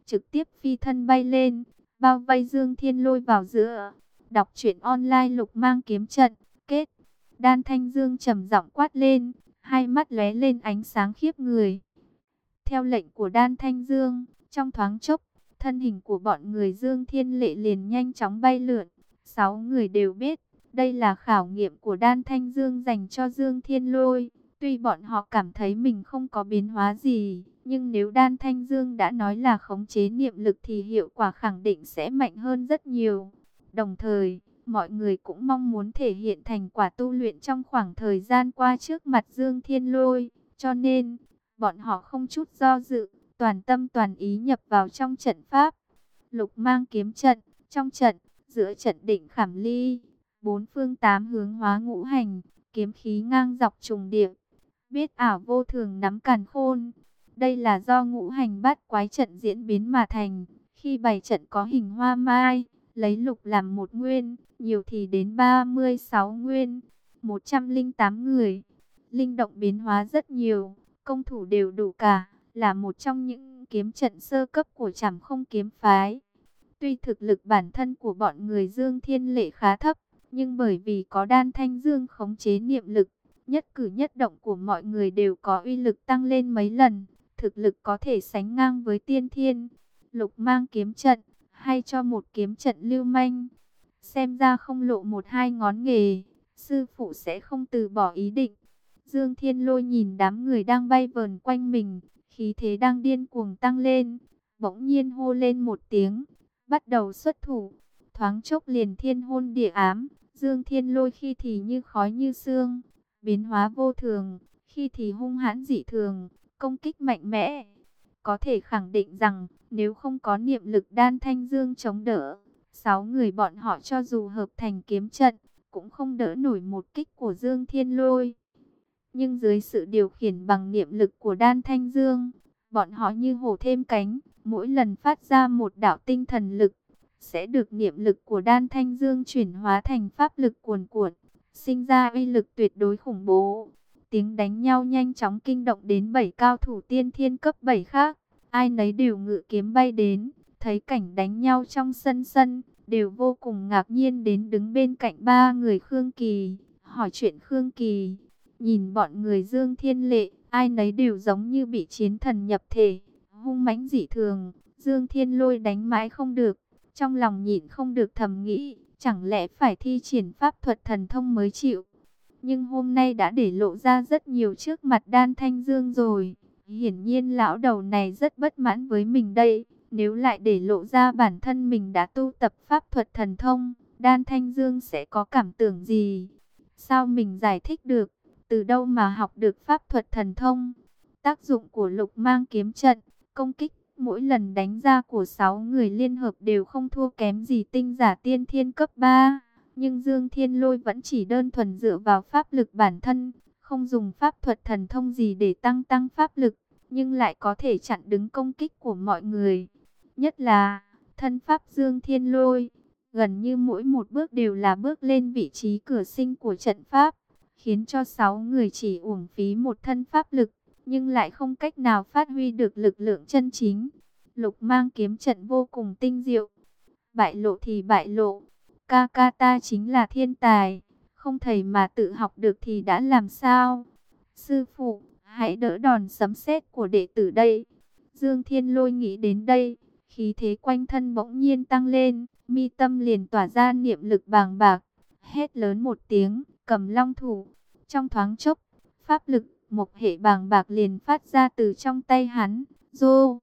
trực tiếp phi thân bay lên, bao vây Dương Thiên Lôi vào giữa. Đọc truyện online Lục Mang Kiếm Trận, kết. Đan Thanh Dương trầm giọng quát lên, hai mắt lóe lên ánh sáng khiếp người. Theo lệnh của Đan Thanh Dương, trong thoáng chốc, thân hình của bọn người Dương Thiên Lệ liền nhanh chóng bay lượn. Sáu người đều biết, đây là khảo nghiệm của Đan Thanh Dương dành cho Dương Thiên Lôi. Tuy bọn họ cảm thấy mình không có biến hóa gì, nhưng nếu Đan Thanh Dương đã nói là khống chế niệm lực thì hiệu quả khẳng định sẽ mạnh hơn rất nhiều. Đồng thời, mọi người cũng mong muốn thể hiện thành quả tu luyện trong khoảng thời gian qua trước mặt Dương Thiên Lôi. Cho nên, bọn họ không chút do dự, toàn tâm toàn ý nhập vào trong trận pháp. Lục Mang Kiếm Trận, trong trận, giữa trận định khảm ly, bốn phương tám hướng hóa ngũ hành, kiếm khí ngang dọc trùng điệp, biết ảo vô thường nắm càn khôn. Đây là do ngũ hành bát quái trận diễn biến mà thành. Khi bày trận có hình hoa mai, lấy lục làm một nguyên, nhiều thì đến ba mươi sáu nguyên, một trăm lẻ tám người. Linh động biến hóa rất nhiều, công thủ đều đủ cả, là một trong những kiếm trận sơ cấp của Trảm Không kiếm phái. Tuy thực lực bản thân của bọn người Dương Thiên Lệ khá thấp, nhưng bởi vì có Đan Thanh Dương khống chế niệm lực, nhất cử nhất động của mọi người đều có uy lực tăng lên mấy lần, thực lực có thể sánh ngang với tiên thiên. Lục Mang Kiếm Trận, hay cho một kiếm trận lưu manh, xem ra không lộ một hai ngón nghề, sư phụ sẽ không từ bỏ ý định. Dương Thiên Lôi nhìn đám người đang bay vờn quanh mình, khí thế đang điên cuồng tăng lên, bỗng nhiên hô lên một tiếng, bắt đầu xuất thủ. Thoáng chốc liền thiên hôn địa ám, Dương Thiên Lôi khi thì như khói như sương, biến hóa vô thường, khi thì hung hãn dị thường, công kích mạnh mẽ. Có thể khẳng định rằng, nếu không có niệm lực Đan Thanh Dương chống đỡ, sáu người bọn họ cho dù hợp thành kiếm trận, cũng không đỡ nổi một kích của Dương Thiên Lôi. Nhưng dưới sự điều khiển bằng niệm lực của Đan Thanh Dương, bọn họ như hổ thêm cánh, mỗi lần phát ra một đạo tinh thần lực, sẽ được niệm lực của Đan Thanh Dương chuyển hóa thành pháp lực cuồn cuộn, sinh ra uy lực tuyệt đối khủng bố. Tiếng đánh nhau nhanh chóng kinh động đến bảy cao thủ tiên thiên cấp bảy khác, ai nấy đều ngự kiếm bay đến, thấy cảnh đánh nhau trong sân sân, đều vô cùng ngạc nhiên đến đứng bên cạnh ba người Khương Kỳ, hỏi chuyện Khương Kỳ. Nhìn bọn người Dương Thiên Lệ, ai nấy đều giống như bị chiến thần nhập thể, hung mãnh dị thường. Dương Thiên Lôi đánh mãi không được, trong lòng nhịn không được thầm nghĩ, chẳng lẽ phải thi triển pháp thuật thần thông mới chịu. Nhưng hôm nay đã để lộ ra rất nhiều trước mặt Đan Thanh Dương rồi. Hiển nhiên lão đầu này rất bất mãn với mình đây. Nếu lại để lộ ra bản thân mình đã tu tập pháp thuật thần thông, Đan Thanh Dương sẽ có cảm tưởng gì? Sao mình giải thích được? Từ đâu mà học được pháp thuật thần thông? Tác dụng của Lục Mang Kiếm Trận, công kích mỗi lần đánh ra của sáu người liên hợp đều không thua kém gì tinh giả tiên thiên cấp ba. Nhưng Dương Thiên Lôi vẫn chỉ đơn thuần dựa vào pháp lực bản thân, không dùng pháp thuật thần thông gì để tăng tăng pháp lực, nhưng lại có thể chặn đứng công kích của mọi người. Nhất là thân pháp Dương Thiên Lôi, gần như mỗi một bước đều là bước lên vị trí cửa sinh của trận pháp, khiến cho sáu người chỉ uổng phí một thân pháp lực, nhưng lại không cách nào phát huy được lực lượng chân chính. Lục Mang Kiếm Trận vô cùng tinh diệu. Bại lộ thì bại lộ, ca ca ta chính là thiên tài, không thầy mà tự học được thì đã làm sao? Sư phụ, hãy đỡ đòn sấm sét của đệ tử đây. Dương Thiên Lôi nghĩ đến đây, khí thế quanh thân bỗng nhiên tăng lên, mi tâm liền tỏa ra niệm lực bàng bạc, hét lớn một tiếng, cầm long thủ. Trong thoáng chốc, pháp lực một hệ bàng bạc liền phát ra từ trong tay hắn. Rô!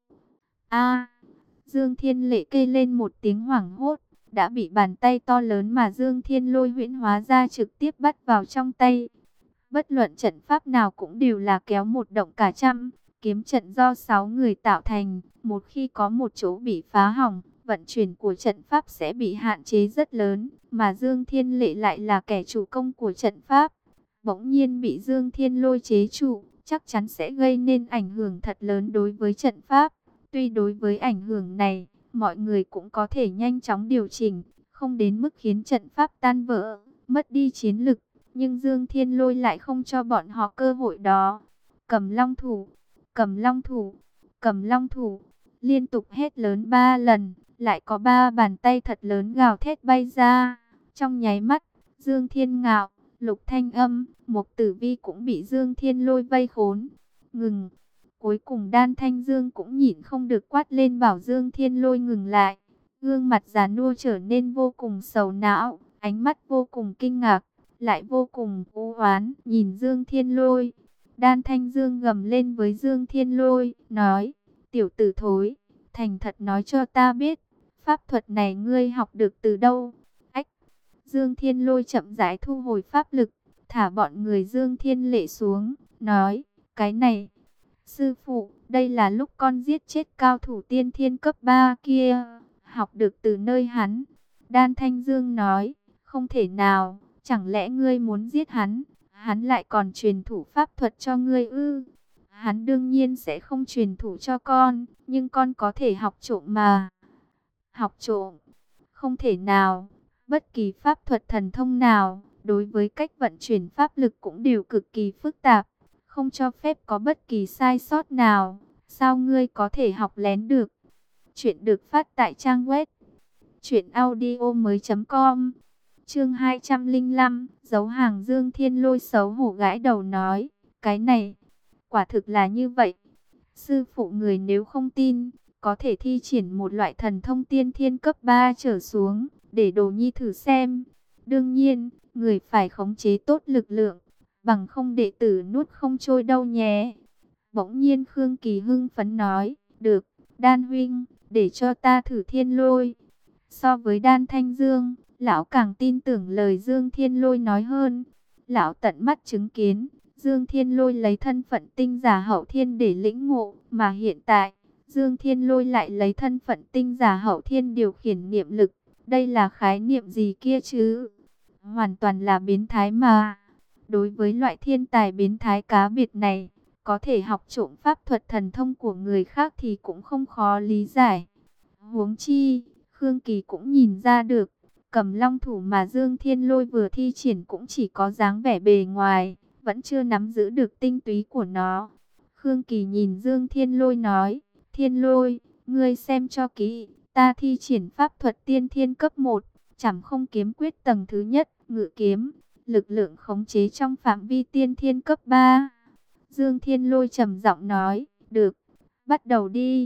A! Dương Thiên Lệ kêu lên một tiếng hoảng hốt, đã bị bàn tay to lớn mà Dương Thiên Lôi huyễn hóa ra trực tiếp bắt vào trong tay. Bất luận trận pháp nào cũng đều là kéo một động cả trăm. Kiếm trận do sáu người tạo thành, một khi có một chỗ bị phá hỏng, vận chuyển của trận pháp sẽ bị hạn chế rất lớn, mà Dương Thiên Lệ lại là kẻ chủ công của trận pháp. Bỗng nhiên bị Dương Thiên Lôi chế trụ, chắc chắn sẽ gây nên ảnh hưởng thật lớn đối với trận pháp. Tuy đối với ảnh hưởng này, mọi người cũng có thể nhanh chóng điều chỉnh, không đến mức khiến trận pháp tan vỡ, mất đi chiến lực. Nhưng Dương Thiên Lôi lại không cho bọn họ cơ hội đó. Cầm long thủ, cầm long thủ, cầm long thủ. liên tục hét lớn ba lần, lại có ba bàn tay thật lớn gào thét bay ra. Trong nháy mắt, Dương Thiên Ngạo, Lục Thanh Âm, Mục Tử Vi cũng bị Dương Thiên Lôi vây khốn. Ngừng! Cuối cùng Đan Thanh Dương cũng nhịn không được quát lên bảo Dương Thiên Lôi ngừng lại. Gương mặt già nua trở nên vô cùng sầu não, ánh mắt vô cùng kinh ngạc, lại vô cùng u oán nhìn Dương Thiên Lôi. Đan Thanh Dương gầm lên với Dương Thiên Lôi, nói, tiểu tử thối, thành thật nói cho ta biết, pháp thuật này ngươi học được từ đâu? Ách! Dương Thiên Lôi chậm rãi thu hồi pháp lực, thả bọn người Dương Thiên Lệ xuống, nói, cái này, sư phụ, đây là lúc con giết chết cao thủ tiên thiên cấp ba kia, học được từ nơi hắn. Đan Thanh Dương nói, không thể nào, chẳng lẽ ngươi muốn giết hắn, hắn lại còn truyền thủ pháp thuật cho ngươi ư? Hắn đương nhiên sẽ không truyền thủ cho con, nhưng con có thể học trộm mà. Học trộm? Không thể nào, bất kỳ pháp thuật thần thông nào, đối với cách vận chuyển pháp lực cũng đều cực kỳ phức tạp, không cho phép có bất kỳ sai sót nào, sao ngươi có thể học lén được? Chuyện được phát tại trang web truyện audio mới chấm com. Chương hai trăm lẻ năm, giấu hàng. Dương Thiên Lôi xấu hổ gãi đầu nói, cái này, quả thực là như vậy. Sư phụ người nếu không tin, có thể thi triển một loại thần thông tiên thiên cấp ba trở xuống, để Đồ Nhi thử xem. Đương nhiên, người phải khống chế tốt lực lượng, bằng không đệ tử nuốt không trôi đâu nhé. Bỗng nhiên Khương Kỳ hưng phấn nói, được, Đan huynh, để cho ta thử Thiên Lôi. So với Đan Thanh Dương, lão càng tin tưởng lời Dương Thiên Lôi nói hơn. Lão tận mắt chứng kiến, Dương Thiên Lôi lấy thân phận tinh giả hậu thiên để lĩnh ngộ, mà hiện tại, Dương Thiên Lôi lại lấy thân phận tinh giả hậu thiên điều khiển niệm lực. Đây là khái niệm gì kia chứ? Hoàn toàn là biến thái mà. Đối với loại thiên tài biến thái cá biệt này, có thể học trộm pháp thuật thần thông của người khác thì cũng không khó lý giải. Huống chi, Khương Kỳ cũng nhìn ra được, Cầm Long thủ mà Dương Thiên Lôi vừa thi triển cũng chỉ có dáng vẻ bề ngoài, vẫn chưa nắm giữ được tinh túy của nó. Khương Kỳ nhìn Dương Thiên Lôi nói, Thiên Lôi, ngươi xem cho kỹ, ta thi triển pháp thuật tiên thiên cấp một, Trảm Không Kiếm Quyết tầng thứ nhất, ngự kiếm, lực lượng khống chế trong phạm vi tiên thiên cấp ba. Dương Thiên Lôi trầm giọng nói, được, bắt đầu đi.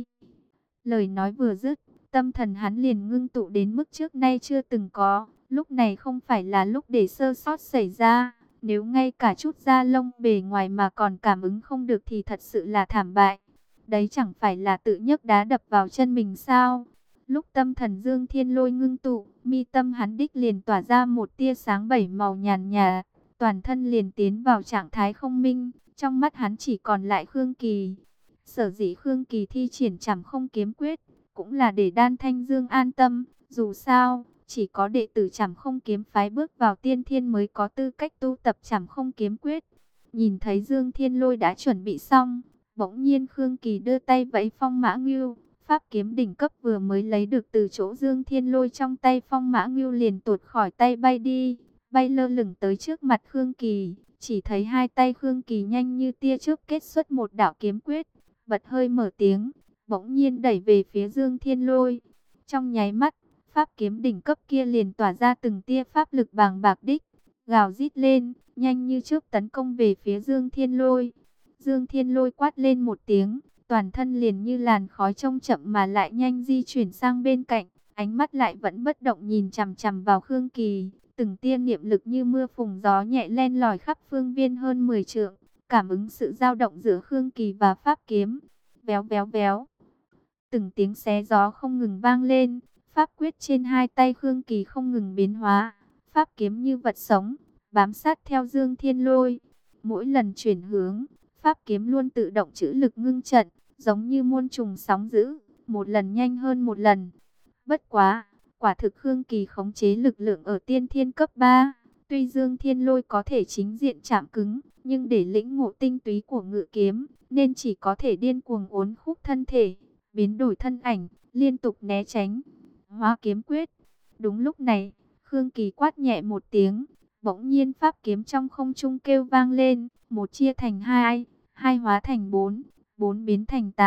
Lời nói vừa dứt, tâm thần hắn liền ngưng tụ đến mức trước nay chưa từng có. Lúc này không phải là lúc để sơ sót xảy ra. Nếu ngay cả chút da lông bề ngoài mà còn cảm ứng không được thì thật sự là thảm bại. Đấy chẳng phải là tự nhấc đá đập vào chân mình sao? Lúc tâm thần Dương Thiên Lôi ngưng tụ, mi tâm hắn đích liền tỏa ra một tia sáng bảy màu nhàn nhạt, toàn thân liền tiến vào trạng thái không minh. Trong mắt hắn chỉ còn lại Khương Kỳ. Sở dĩ Khương Kỳ thi triển Trảm Không Kiếm Quyết, cũng là để Đan Thanh Dương an tâm. Dù sao, chỉ có đệ tử Trảm Không Kiếm phái bước vào tiên thiên mới có tư cách tu tập Trảm Không Kiếm Quyết. Nhìn thấy Dương Thiên Lôi đã chuẩn bị xong, bỗng nhiên Khương Kỳ đưa tay vẫy Phong Mã Ngưu. Pháp kiếm đỉnh cấp vừa mới lấy được từ chỗ Dương Thiên Lôi trong tay Phong Mã Ngưu liền tuột khỏi tay bay đi, bay lơ lửng tới trước mặt Khương Kỳ. Chỉ thấy hai tay Khương Kỳ nhanh như tia chớp kết xuất một đạo kiếm quyết, bật hơi mở tiếng, bỗng nhiên đẩy về phía Dương Thiên Lôi. Trong nháy mắt, pháp kiếm đỉnh cấp kia liền tỏa ra từng tia pháp lực bàng bạc đích, gào rít lên, nhanh như chớp tấn công về phía Dương Thiên Lôi. Dương Thiên Lôi quát lên một tiếng, toàn thân liền như làn khói trông chậm mà lại nhanh di chuyển sang bên cạnh, ánh mắt lại vẫn bất động nhìn chằm chằm vào Khương Kỳ. Từng tia niệm lực như mưa phùn gió nhẹ len lỏi khắp phương viên hơn mười trượng, cảm ứng sự dao động giữa Khương Kỳ và pháp kiếm. Véo véo véo. Từng tiếng xé gió không ngừng vang lên, pháp quyết trên hai tay Khương Kỳ không ngừng biến hóa, pháp kiếm như vật sống, bám sát theo Dương Thiên Lôi. Mỗi lần chuyển hướng, pháp kiếm luôn tự động trữ lực ngưng trận, giống như muôn trùng sóng dữ, một lần nhanh hơn một lần. Bất quá, quả thực Khương Kỳ khống chế lực lượng ở tiên thiên cấp ba. Tuy Dương Thiên Lôi có thể chính diện chạm cứng, nhưng để lĩnh ngộ tinh túy của ngự kiếm, nên chỉ có thể điên cuồng uốn khúc thân thể, biến đổi thân ảnh, liên tục né tránh. Hóa kiếm quyết. Đúng lúc này, Khương Kỳ quát nhẹ một tiếng, bỗng nhiên pháp kiếm trong không trung kêu vang lên, một chia thành hai, hai hóa thành bốn, bốn biến thành tám,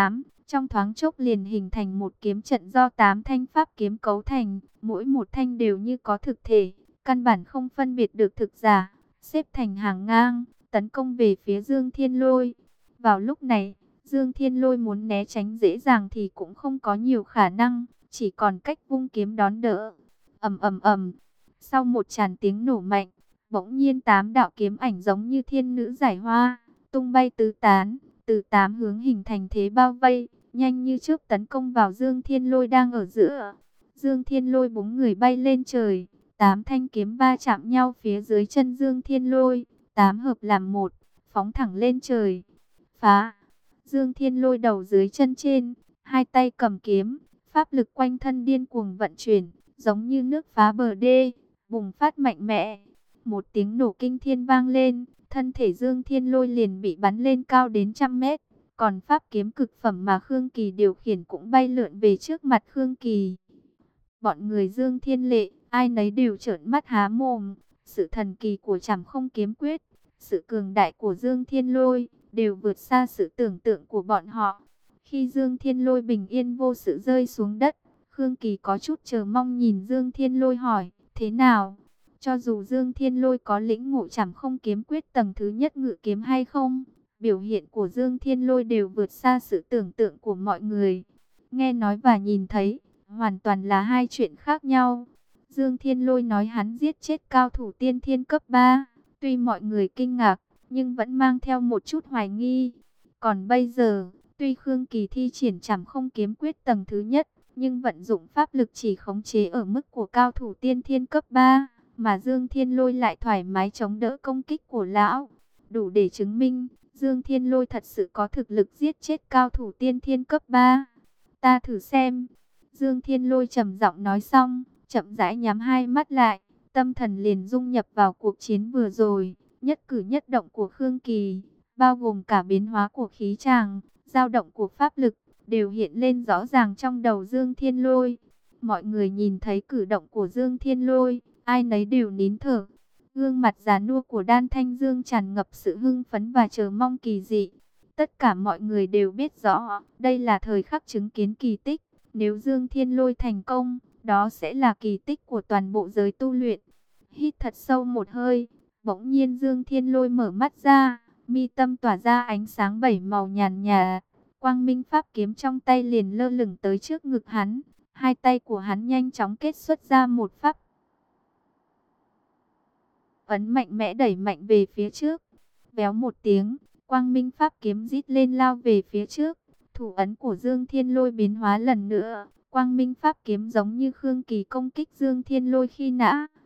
trong thoáng chốc liền hình thành một kiếm trận do tám thanh pháp kiếm cấu thành, mỗi một thanh đều như có thực thể, căn bản không phân biệt được thực giả, xếp thành hàng ngang, tấn công về phía Dương Thiên Lôi. Vào lúc này, Dương Thiên Lôi muốn né tránh dễ dàng thì cũng không có nhiều khả năng, chỉ còn cách vung kiếm đón đỡ. Ầm ầm ầm, sau một tràn tiếng nổ mạnh, bỗng nhiên tám đạo kiếm ảnh giống như thiên nữ giải hoa, tung bay tứ tán, từ tám hướng hình thành thế bao vây, nhanh như chớp tấn công vào Dương Thiên Lôi đang ở giữa. Dương Thiên Lôi búng người bay lên trời, tám thanh kiếm va chạm nhau phía dưới chân Dương Thiên Lôi, tám hợp làm một, phóng thẳng lên trời. Phá! Dương Thiên Lôi đầu dưới chân trên, hai tay cầm kiếm, pháp lực quanh thân điên cuồng vận chuyển, giống như nước phá bờ đê, bùng phát mạnh mẽ. Một tiếng nổ kinh thiên vang lên, thân thể Dương Thiên Lôi liền bị bắn lên cao đến trăm mét. Còn pháp kiếm cực phẩm mà Khương Kỳ điều khiển cũng bay lượn về trước mặt Khương Kỳ. Bọn người Dương Thiên Lệ, ai nấy đều trợn mắt há mồm. Sự thần kỳ của Trảm Không Kiếm Quyết, sự cường đại của Dương Thiên Lôi, đều vượt xa sự tưởng tượng của bọn họ. Khi Dương Thiên Lôi bình yên vô sự rơi xuống đất, Khương Kỳ có chút chờ mong nhìn Dương Thiên Lôi hỏi, thế nào? Cho dù Dương Thiên Lôi có lĩnh ngộ Trảm Không Kiếm Quyết tầng thứ nhất ngự kiếm hay không, biểu hiện của Dương Thiên Lôi đều vượt xa sự tưởng tượng của mọi người. Nghe nói và nhìn thấy, hoàn toàn là hai chuyện khác nhau. Dương Thiên Lôi nói hắn giết chết cao thủ tiên thiên cấp ba, tuy mọi người kinh ngạc, nhưng vẫn mang theo một chút hoài nghi. Còn bây giờ, tuy Khương Kỳ thi triển Trảm Không Kiếm Quyết tầng thứ nhất, nhưng vận dụng pháp lực chỉ khống chế ở mức của cao thủ tiên thiên cấp ba, mà Dương Thiên Lôi lại thoải mái chống đỡ công kích của lão. Đủ để chứng minh, Dương Thiên Lôi thật sự có thực lực giết chết cao thủ tiên thiên cấp ba. Ta thử xem. Dương Thiên Lôi trầm giọng nói xong, chậm rãi nhắm hai mắt lại, tâm thần liền dung nhập vào cuộc chiến vừa rồi. Nhất cử nhất động của Khương Kỳ, bao gồm cả biến hóa của khí tràng, dao động của pháp lực, đều hiện lên rõ ràng trong đầu Dương Thiên Lôi. Mọi người nhìn thấy cử động của Dương Thiên Lôi, ai nấy đều nín thở. Gương mặt già nua của Đan Thanh Dương tràn ngập sự hưng phấn và chờ mong kỳ dị. Tất cả mọi người đều biết rõ, đây là thời khắc chứng kiến kỳ tích. Nếu Dương Thiên Lôi thành công, đó sẽ là kỳ tích của toàn bộ giới tu luyện. Hít thật sâu một hơi, bỗng nhiên Dương Thiên Lôi mở mắt ra, mi tâm tỏa ra ánh sáng bảy màu nhàn nhạt. Quang minh pháp kiếm trong tay liền lơ lửng tới trước ngực hắn. Hai tay của hắn nhanh chóng kết xuất ra một pháp ấn mạnh mẽ đẩy mạnh về phía trước. Véo một tiếng, quang minh pháp kiếm rít lên lao về phía trước. Thủ ấn của Dương Thiên Lôi biến hóa lần nữa. Quang minh pháp kiếm giống như Khương Kỳ công kích Dương Thiên Lôi khi nã,